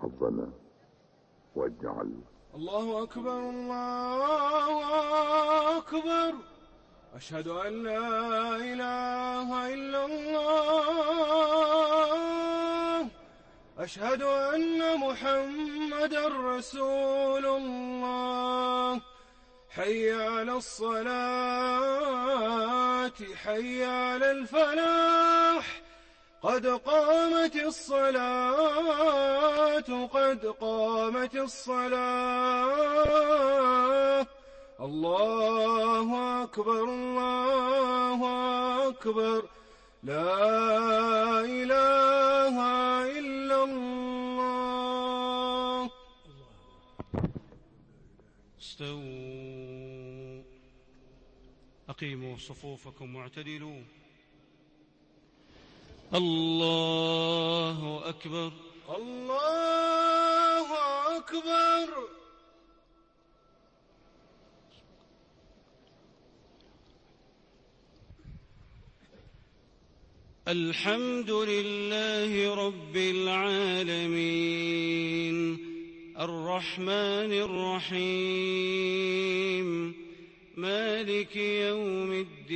حظنا واجعل. الله أكبر الله أكبر، أشهد أن لا إله إلا الله، أشهد أن محمدًا رسول الله. حي على الصلاة حي على الفلاح، قد قامت الصلاة قد قامت الصلاة. الله أكبر الله أكبر، لا إله إلا الله. استووا، أقيموا صفوفكم واعتدلوا. الله أكبر الله أكبر. الحمد لله رب العالمين، الرحمن الرحيم، مالك يوم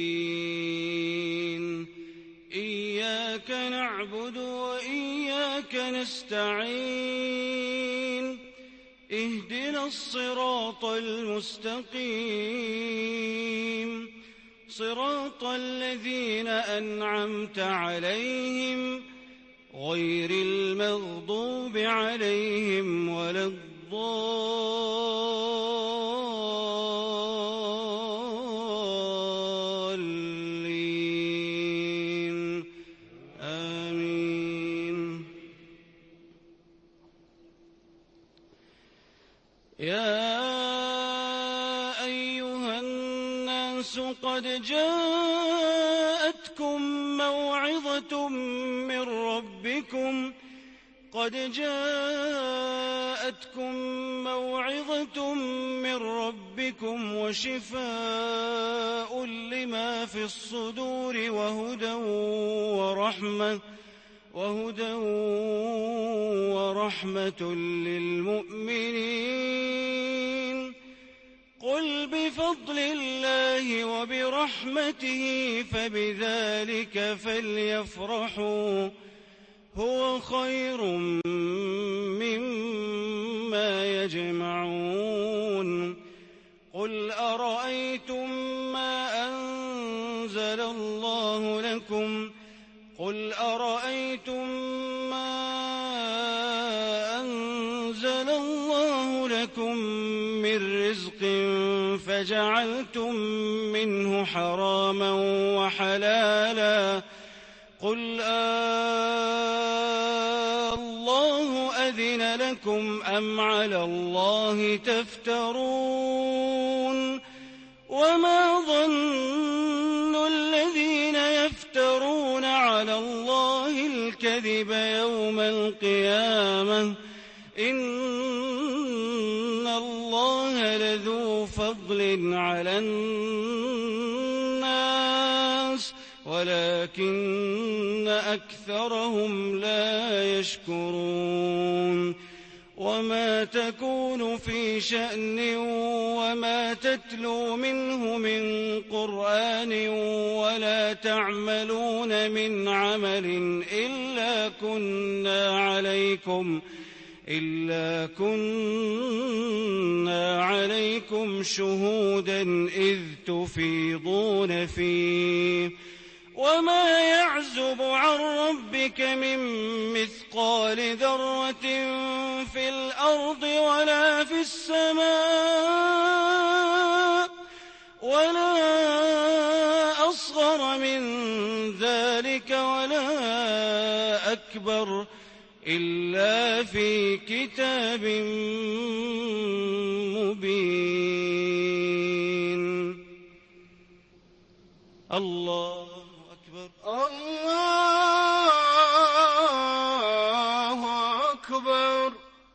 الدين. إياك نعبد وإياك نستعين، اهدنا الصراط المستقيم، صراط الذين أنعمت عليهم غير المغضوب عليهم ولا الضالين، آمين. يا أيها الناس قد جاءتكم موعظة من ربكم وشفاء لما في الصدور وهدى ورحمة للمؤمنين. قل بفضل الله وبرحمته فبذلك فليفرحوا، هو خير مما يجمعون. قل أرأيتم ما أنزل الله لكم من رزق فجعلتم منه حراما وحلالا، قل الله أذن لكم أم على الله تفترون؟ وما ظن الذين يفترون على الله الكذب يوم القيامة، إن الله لذو فضل على الناس ولكن أكثرهم لا يشكرون. وما تكون في شأن وما تتلو منه من قرآن ولا تعملون من عمل إلا كنا عليكم شهودا إذ تفيضون فيه. وما يعزب عن ربك من مثقال ذرة في الأرض ولا في السماء ولا أصغر من ذلك ولا أكبر إلا في كتاب مبين. الله أكبر الله أكبر.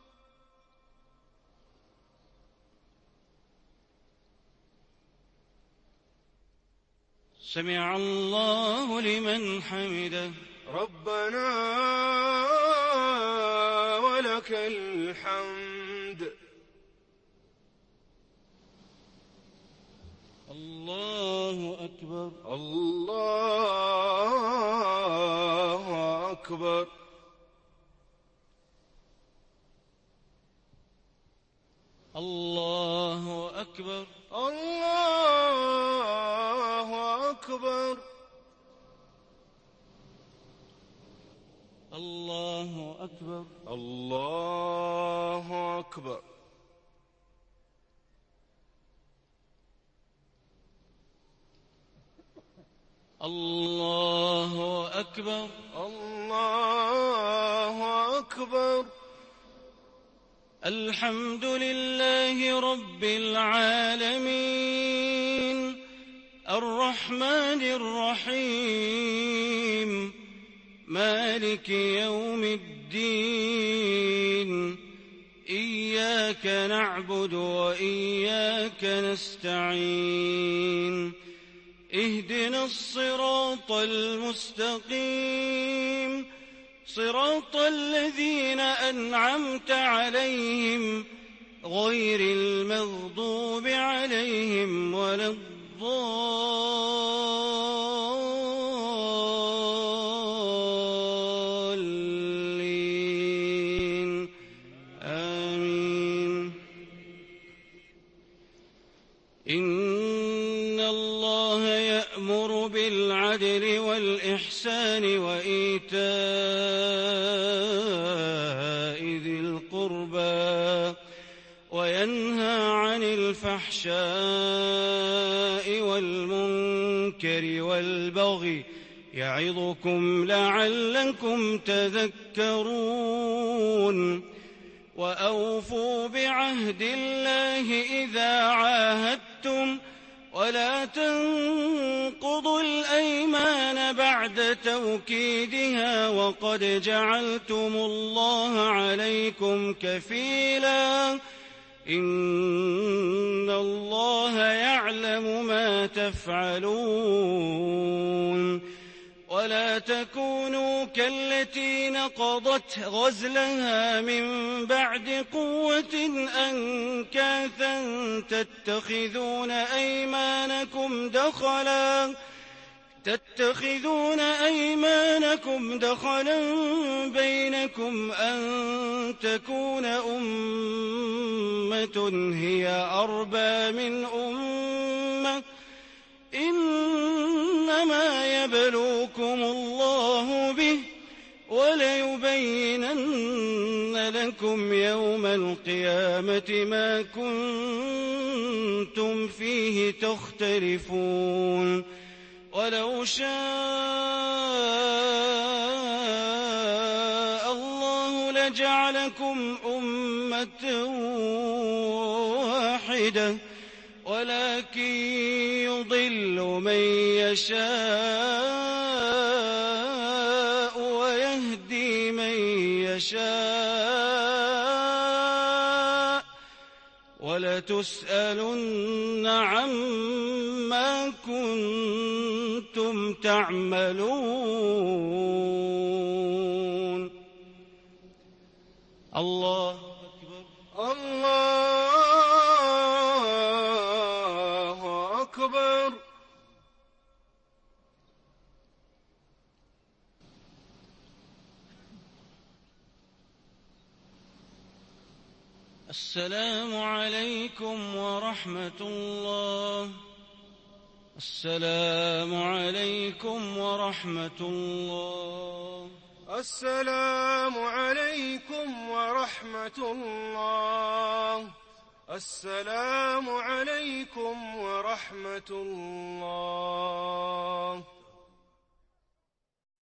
سمع الله لمن حمده. ربنا ولك ولك الحمد. الله أكبر. الله أكبر. الله أكبر. الله أكبر. الله أكبر. الله أكبر. الله أكبر. الله أكبر. الحمد لله رب العالمين الرحمن الرحيم مالك يوم الدين إياك نعبد وإياك نستعين اهدنا الصراط المستقيم صراط الذين أنعمت عليهم غير المغضوب عليهم ولا الضالين آمين. إن الله يأمر بالعدل والإحسان وإيتاء ذي القربى وينهى عن الفحشاء والمنكر والبغي يعظكم لعلكم تذكرون. وأوفوا بعهد الله إذا عاهدتم ولا تنقضوا الأيمان بعد توكيدها وقد جعلتم الله عليكم كفيلا إن الله يعلم ما تفعلون. ولا تكونوا كالتي نقضت غزلها من بعد قوة أنكاثا تتخذون أيمانكم دخلا بينكم أن تكون أمة هي أربى من أمة إنما يبلوكم الله به وليبينن لكم يوم القيامة ما كنتم فيه تختلفون. ولو شاء الله لجعلكم أمة واحدة ولكن يضل من يشاء ويهدي من يشاء ولتسألن عما كنتم تعملون. الله أكبر. الله أكبر. السلام عليكم ورحمة الله. السلام عليكم ورحمة الله. السلام عليكم ورحمة الله. السلام عليكم ورحمة الله.